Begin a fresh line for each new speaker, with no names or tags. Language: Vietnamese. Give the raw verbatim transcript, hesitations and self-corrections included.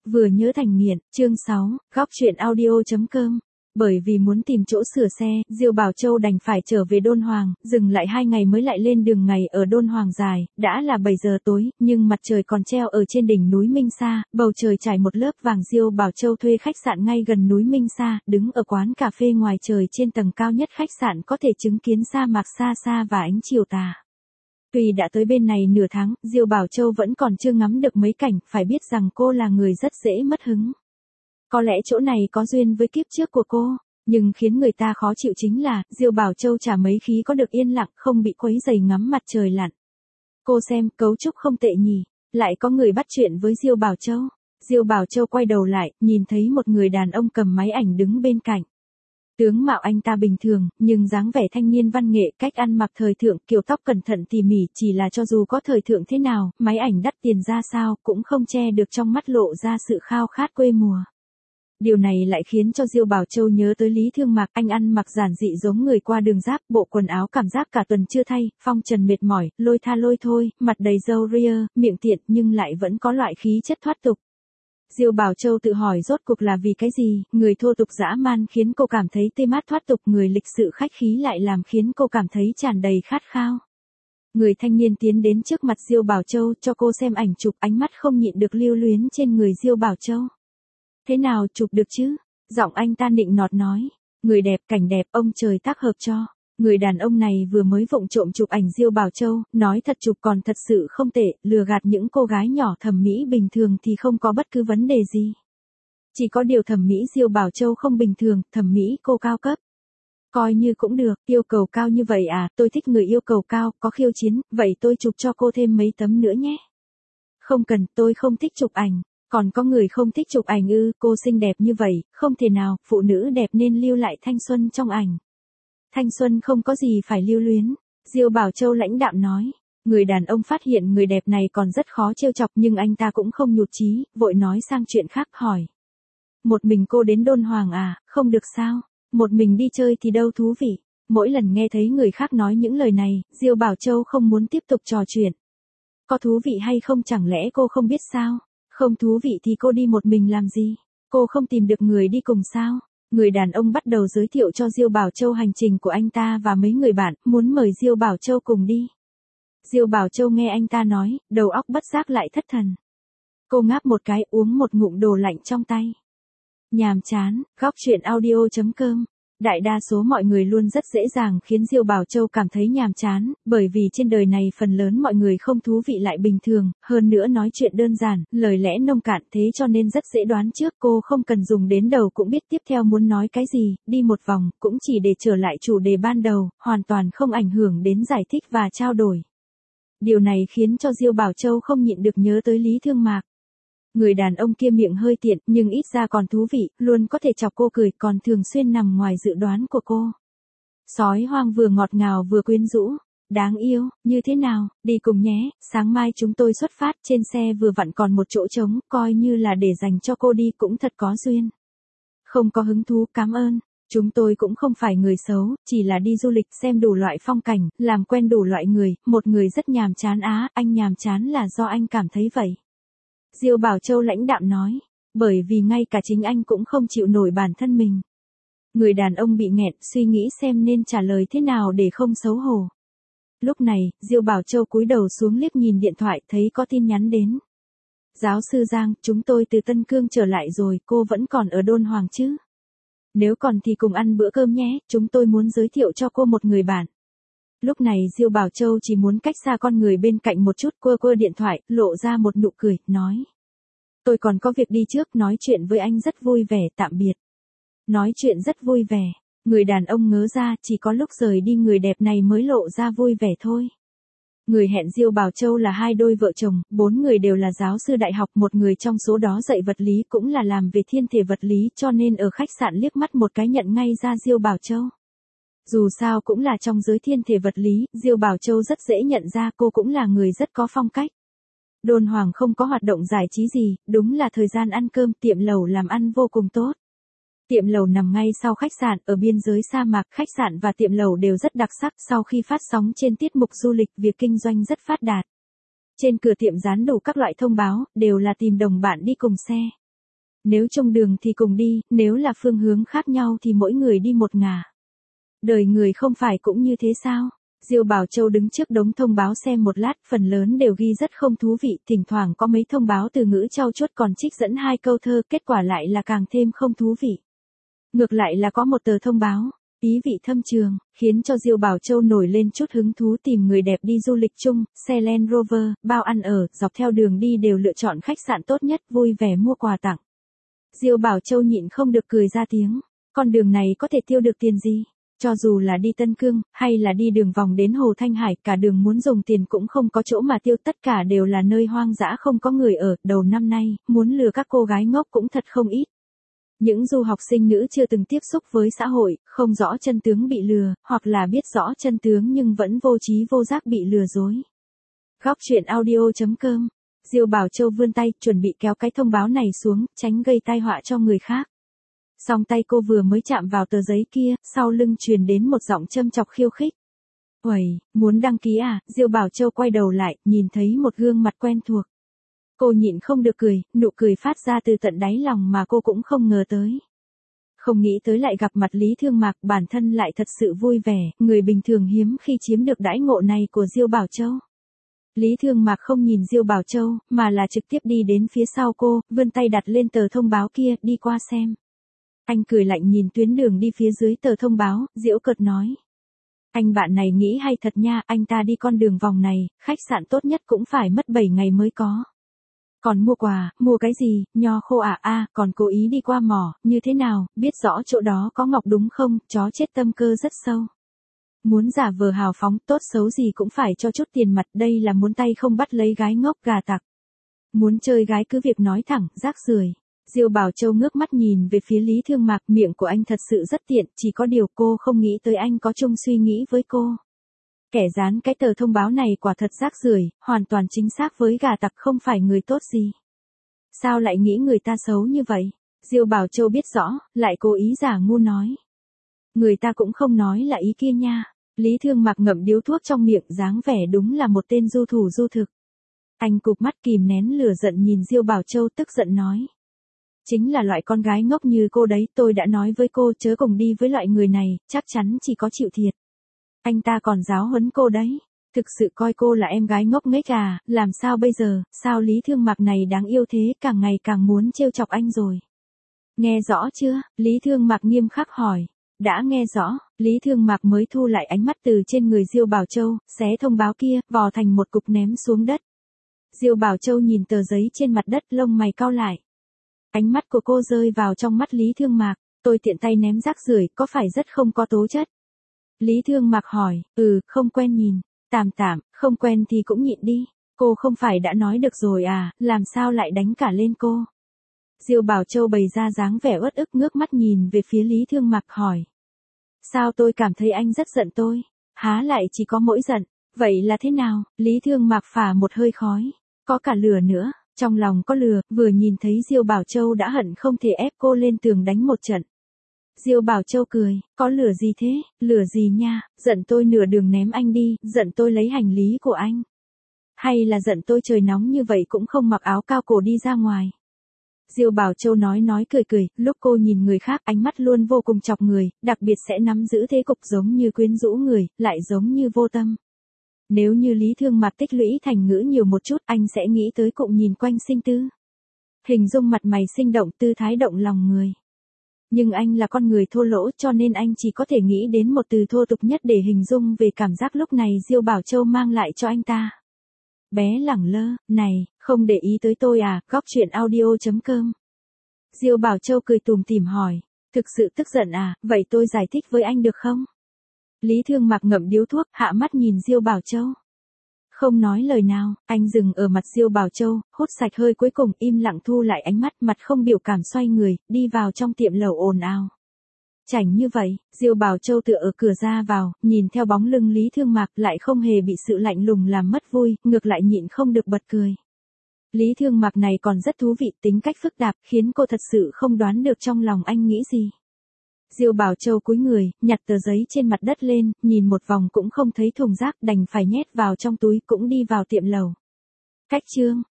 Vừa nhớ thành nghiện, chương sáu, góc truyện audio.com. Bởi vì muốn tìm chỗ sửa xe, Diêu Bảo Châu đành phải trở về Đôn Hoàng, dừng lại hai ngày mới lại lên đường ngày ở Đôn Hoàng dài, đã là bảy giờ tối, nhưng mặt trời còn treo ở trên đỉnh núi Minh Sa, bầu trời trải một lớp vàng. Diêu Bảo Châu thuê khách sạn ngay gần núi Minh Sa, đứng ở quán cà phê ngoài trời trên tầng cao nhất khách sạn có thể chứng kiến sa mạc xa xa và ánh chiều tà. Tuy đã tới bên này nửa tháng, Diêu Bảo Châu vẫn còn chưa ngắm được mấy cảnh, phải biết rằng cô là người rất dễ mất hứng. Có lẽ chỗ này có duyên với kiếp trước của cô, nhưng khiến người ta khó chịu chính là, Diêu Bảo Châu chả mấy khi có được yên lặng, không bị quấy rầy ngắm mặt trời lặn. Cô xem, cấu trúc không tệ nhỉ, lại có người bắt chuyện với Diêu Bảo Châu. Diêu Bảo Châu quay đầu lại, nhìn thấy một người đàn ông cầm máy ảnh đứng bên cạnh. Tướng mạo anh ta bình thường, nhưng dáng vẻ thanh niên văn nghệ, cách ăn mặc thời thượng, kiểu tóc cẩn thận tỉ mỉ, chỉ là cho dù có thời thượng thế nào, máy ảnh đắt tiền ra sao, cũng không che được trong mắt lộ ra sự khao khát quê mùa. Điều này lại khiến cho Diêu Bảo Châu nhớ tới Lý Thương Mạc, anh ăn mặc giản dị giống người qua đường giáp, bộ quần áo cảm giác cả tuần chưa thay, phong trần mệt mỏi, lôi tha lôi thôi, mặt đầy râu ria, miệng tiện nhưng lại vẫn có loại khí chất thoát tục. Diêu Bảo Châu tự hỏi rốt cuộc là vì cái gì, người thô tục dã man khiến cô cảm thấy tê mát thoát tục, người lịch sự khách khí lại làm khiến cô cảm thấy tràn đầy khát khao. Người thanh niên tiến đến trước mặt Diêu Bảo Châu, cho cô xem ảnh chụp, ánh mắt không nhịn được lưu luyến trên người Diêu Bảo Châu. Thế nào, chụp được chứ? Giọng anh ta nịnh nọt nói. Người đẹp, cảnh đẹp, ông trời tác hợp cho. Người đàn ông này vừa mới vụng trộm chụp ảnh Diêu Bảo Châu, nói thật chụp còn thật sự không tệ, lừa gạt những cô gái nhỏ thẩm mỹ bình thường thì không có bất cứ vấn đề gì. Chỉ có điều thẩm mỹ Diêu Bảo Châu không bình thường, thẩm mỹ cô cao cấp. Coi như cũng được, yêu cầu cao như vậy à, tôi thích người yêu cầu cao, có khiêu chiến, vậy tôi chụp cho cô thêm mấy tấm nữa nhé. Không cần, tôi không thích chụp ảnh. Còn có người không thích chụp ảnh ư, cô xinh đẹp như vậy, không thể nào, phụ nữ đẹp nên lưu lại thanh xuân trong ảnh. Thanh xuân không có gì phải lưu luyến, Diêu Bảo Châu lãnh đạm nói. Người đàn ông phát hiện người đẹp này còn rất khó trêu chọc nhưng anh ta cũng không nhụt chí, vội nói sang chuyện khác hỏi. Một mình cô đến Đôn Hoàng à, không được sao, một mình đi chơi thì đâu thú vị. Mỗi lần nghe thấy người khác nói những lời này, Diêu Bảo Châu không muốn tiếp tục trò chuyện. Có thú vị hay không chẳng lẽ cô không biết sao? Không thú vị thì cô đi một mình làm gì? Cô không tìm được người đi cùng sao? Người đàn ông bắt đầu giới thiệu cho Diêu Bảo Châu hành trình của anh ta và mấy người bạn, muốn mời Diêu Bảo Châu cùng đi. Diêu Bảo Châu nghe anh ta nói, đầu óc bất giác lại thất thần. Cô ngáp một cái, uống một ngụm đồ lạnh trong tay. Nhàm chán, góc truyện audio.com. Đại đa số mọi người luôn rất dễ dàng khiến Diêu Bảo Châu cảm thấy nhàm chán, bởi vì trên đời này phần lớn mọi người không thú vị lại bình thường, hơn nữa nói chuyện đơn giản, lời lẽ nông cạn, thế cho nên rất dễ đoán trước, cô không cần dùng đến đầu cũng biết tiếp theo muốn nói cái gì, đi một vòng, cũng chỉ để trở lại chủ đề ban đầu, hoàn toàn không ảnh hưởng đến giải thích và trao đổi. Điều này khiến cho Diêu Bảo Châu không nhịn được nhớ tới Lý Thương Mạc. Người đàn ông kia miệng hơi tiện, nhưng ít ra còn thú vị, luôn có thể chọc cô cười, còn thường xuyên nằm ngoài dự đoán của cô. Sói hoang vừa ngọt ngào vừa quyến rũ, đáng yêu, như thế nào, đi cùng nhé, sáng mai chúng tôi xuất phát, trên xe vừa vặn còn một chỗ trống, coi như là để dành cho cô đi, cũng thật có duyên. Không có hứng thú, cảm ơn, chúng tôi cũng không phải người xấu, chỉ là đi du lịch xem đủ loại phong cảnh, làm quen đủ loại người, một người rất nhàm chán á, anh nhàm chán là do anh cảm thấy vậy. Diêu Bảo Châu lãnh đạm nói, bởi vì ngay cả chính anh cũng không chịu nổi bản thân mình. Người đàn ông bị nghẹn, suy nghĩ xem nên trả lời thế nào để không xấu hổ. Lúc này, Diêu Bảo Châu cúi đầu xuống liếc nhìn điện thoại, thấy có tin nhắn đến. Giáo sư Giang, chúng tôi từ Tân Cương trở lại rồi, cô vẫn còn ở Đôn Hoàng chứ? Nếu còn thì cùng ăn bữa cơm nhé, chúng tôi muốn giới thiệu cho cô một người bạn. Lúc này Diêu Bảo Châu chỉ muốn cách xa con người bên cạnh một chút, quơ quơ điện thoại, lộ ra một nụ cười, nói. Tôi còn có việc đi trước, nói chuyện với anh rất vui vẻ, tạm biệt. Nói chuyện rất vui vẻ, người đàn ông ngớ ra, chỉ có lúc rời đi người đẹp này mới lộ ra vui vẻ thôi. Người hẹn Diêu Bảo Châu là hai đôi vợ chồng, bốn người đều là giáo sư đại học, một người trong số đó dạy vật lý cũng là làm về thiên thể vật lý, cho nên ở khách sạn liếc mắt một cái nhận ngay ra Diêu Bảo Châu. Dù sao cũng là trong giới thiên thể vật lý, Diêu Bảo Châu rất dễ nhận ra cô cũng là người rất có phong cách. Đôn Hoàng không có hoạt động giải trí gì, đúng là thời gian ăn cơm, tiệm lẩu làm ăn vô cùng tốt. Tiệm lẩu nằm ngay sau khách sạn, ở biên giới sa mạc, khách sạn và tiệm lẩu đều rất đặc sắc, sau khi phát sóng trên tiết mục du lịch, việc kinh doanh rất phát đạt. Trên cửa tiệm dán đủ các loại thông báo, đều là tìm đồng bạn đi cùng xe. Nếu chung đường thì cùng đi, nếu là phương hướng khác nhau thì mỗi người đi một ngả. Đời người không phải cũng như thế sao? Diêu Bảo Châu đứng trước đống thông báo xem một lát, phần lớn đều ghi rất không thú vị, thỉnh thoảng có mấy thông báo từ ngữ trau chuốt còn trích dẫn hai câu thơ, kết quả lại là càng thêm không thú vị. Ngược lại là có một tờ thông báo, ý vị thâm trường, khiến cho Diêu Bảo Châu nổi lên chút hứng thú tìm người đẹp đi du lịch chung, xe Land Rover, bao ăn ở, dọc theo đường đi đều lựa chọn khách sạn tốt nhất, vui vẻ mua quà tặng. Diêu Bảo Châu nhịn không được cười ra tiếng, con đường này có thể tiêu được tiền gì? Cho dù là đi Tân Cương, hay là đi đường vòng đến Hồ Thanh Hải, cả đường muốn dùng tiền cũng không có chỗ mà tiêu, tất cả đều là nơi hoang dã không có người ở, đầu năm nay, muốn lừa các cô gái ngốc cũng thật không ít. Những du học sinh nữ chưa từng tiếp xúc với xã hội, không rõ chân tướng bị lừa, hoặc là biết rõ chân tướng nhưng vẫn vô trí vô giác bị lừa dối. Góc truyện audio chấm com. Diêu Bảo Châu vươn tay, chuẩn bị kéo cái thông báo này xuống, tránh gây tai họa cho người khác. Song tay cô vừa mới chạm vào tờ giấy kia, sau lưng truyền đến một giọng châm chọc khiêu khích. Uầy, muốn đăng ký à? Diêu Bảo Châu quay đầu lại, nhìn thấy một gương mặt quen thuộc. Cô nhịn không được cười, nụ cười phát ra từ tận đáy lòng mà cô cũng không ngờ tới. Không nghĩ tới lại gặp mặt Lý Thương Mạc, bản thân lại thật sự vui vẻ, người bình thường hiếm khi chiếm được đãi ngộ này của Diêu Bảo Châu. Lý Thương Mạc không nhìn Diêu Bảo Châu, mà là trực tiếp đi đến phía sau cô, vươn tay đặt lên tờ thông báo kia, đi qua xem. Anh cười lạnh nhìn tuyến đường đi phía dưới tờ thông báo, giễu cợt nói. Anh bạn này nghĩ hay thật nha, anh ta đi con đường vòng này, khách sạn tốt nhất cũng phải mất bảy ngày mới có. Còn mua quà, mua cái gì, nho khô à a, à, còn cố ý đi qua mỏ, như thế nào, biết rõ chỗ đó có ngọc đúng không, chó chết tâm cơ rất sâu. Muốn giả vờ hào phóng, tốt xấu gì cũng phải cho chút tiền mặt, đây là muốn tay không bắt lấy gái ngốc, gà tặc. Muốn chơi gái cứ việc nói thẳng, rác rưởi. Diêu Bảo Châu ngước mắt nhìn về phía Lý Thương Mạc, miệng của anh thật sự rất tiện, chỉ có điều cô không nghĩ tới anh có chung suy nghĩ với cô. Kẻ dán cái tờ thông báo này quả thật rác rưởi, hoàn toàn chính xác với gà tặc, không phải người tốt gì. Sao lại nghĩ người ta xấu như vậy? Diêu Bảo Châu biết rõ, lại cố ý giả ngu nói. Người ta cũng không nói là ý kia nha. Lý Thương Mạc ngậm điếu thuốc trong miệng, dáng vẻ đúng là một tên du thủ du thực. Anh cụp mắt kìm nén lửa giận nhìn Diêu Bảo Châu, tức giận nói. Chính là loại con gái ngốc như cô đấy, tôi đã nói với cô chớ cùng đi với loại người này, chắc chắn chỉ có chịu thiệt. Anh ta còn giáo huấn cô đấy, thực sự coi cô là em gái ngốc nghếch à, làm sao bây giờ, sao Lý Thương Mạc này đáng yêu thế, càng ngày càng muốn trêu chọc anh rồi. Nghe rõ chưa? Lý Thương Mạc nghiêm khắc hỏi. Đã nghe rõ, Lý Thương Mạc mới thu lại ánh mắt từ trên người Diêu Bảo Châu, xé thông báo kia, vò thành một cục ném xuống đất. Diêu Bảo Châu nhìn tờ giấy trên mặt đất, lông mày cau lại. Ánh mắt của cô rơi vào trong mắt Lý Thương Mạc, tôi tiện tay ném rác rưởi, có phải rất không có tố chất? Lý Thương Mạc hỏi, ừ, không quen nhìn, tạm tạm, không quen thì cũng nhịn đi, cô không phải đã nói được rồi à, làm sao lại đánh cả lên cô? Diêu Bảo Châu bày ra dáng vẻ uất ức, ngước mắt nhìn về phía Lý Thương Mạc hỏi. Sao tôi cảm thấy anh rất giận tôi? Há lại chỉ có mỗi giận, vậy là thế nào? Lý Thương Mạc phả một hơi khói, có cả lửa nữa. Trong lòng có lừa, vừa nhìn thấy Diêu Bảo Châu đã hận không thể ép cô lên tường đánh một trận. Diêu Bảo Châu cười, có lửa gì thế, lửa gì nha, giận tôi nửa đường ném anh đi, giận tôi lấy hành lý của anh. Hay là giận tôi trời nóng như vậy cũng không mặc áo cao cổ đi ra ngoài. Diêu Bảo Châu nói nói cười cười, lúc cô nhìn người khác ánh mắt luôn vô cùng chọc người, đặc biệt sẽ nắm giữ thế cục giống như quyến rũ người, lại giống như vô tâm. Nếu như Lý Thương Mạc tích lũy thành ngữ nhiều một chút, anh sẽ nghĩ tới cụm nhìn quanh sinh tư. Hình dung mặt mày sinh động, tư thái động lòng người. Nhưng anh là con người thô lỗ, cho nên anh chỉ có thể nghĩ đến một từ thô tục nhất để hình dung về cảm giác lúc này Diêu Bảo Châu mang lại cho anh ta. Bé lẳng lơ, này, không để ý tới tôi à, góc truyện audio chấm com. Diêu Bảo Châu cười tủm tỉm hỏi, thực sự tức giận à, vậy tôi giải thích với anh được không? Lý Thương Mạc ngậm điếu thuốc, hạ mắt nhìn Diêu Bảo Châu. Không nói lời nào, anh dừng ở mặt Diêu Bảo Châu, hút sạch hơi cuối cùng, im lặng thu lại ánh mắt, mặt không biểu cảm xoay người, đi vào trong tiệm lẩu ồn ào. Chảnh như vậy, Diêu Bảo Châu tựa ở cửa ra vào, nhìn theo bóng lưng Lý Thương Mạc, lại không hề bị sự lạnh lùng làm mất vui, ngược lại nhịn không được bật cười. Lý Thương Mạc này còn rất thú vị, tính cách phức tạp, khiến cô thật sự không đoán được trong lòng anh nghĩ gì. Diêu Bảo Châu cúi người, nhặt tờ giấy trên mặt đất lên, nhìn một vòng cũng không thấy thùng rác, đành phải nhét vào trong túi, cũng đi vào tiệm lẩu. Cách chương,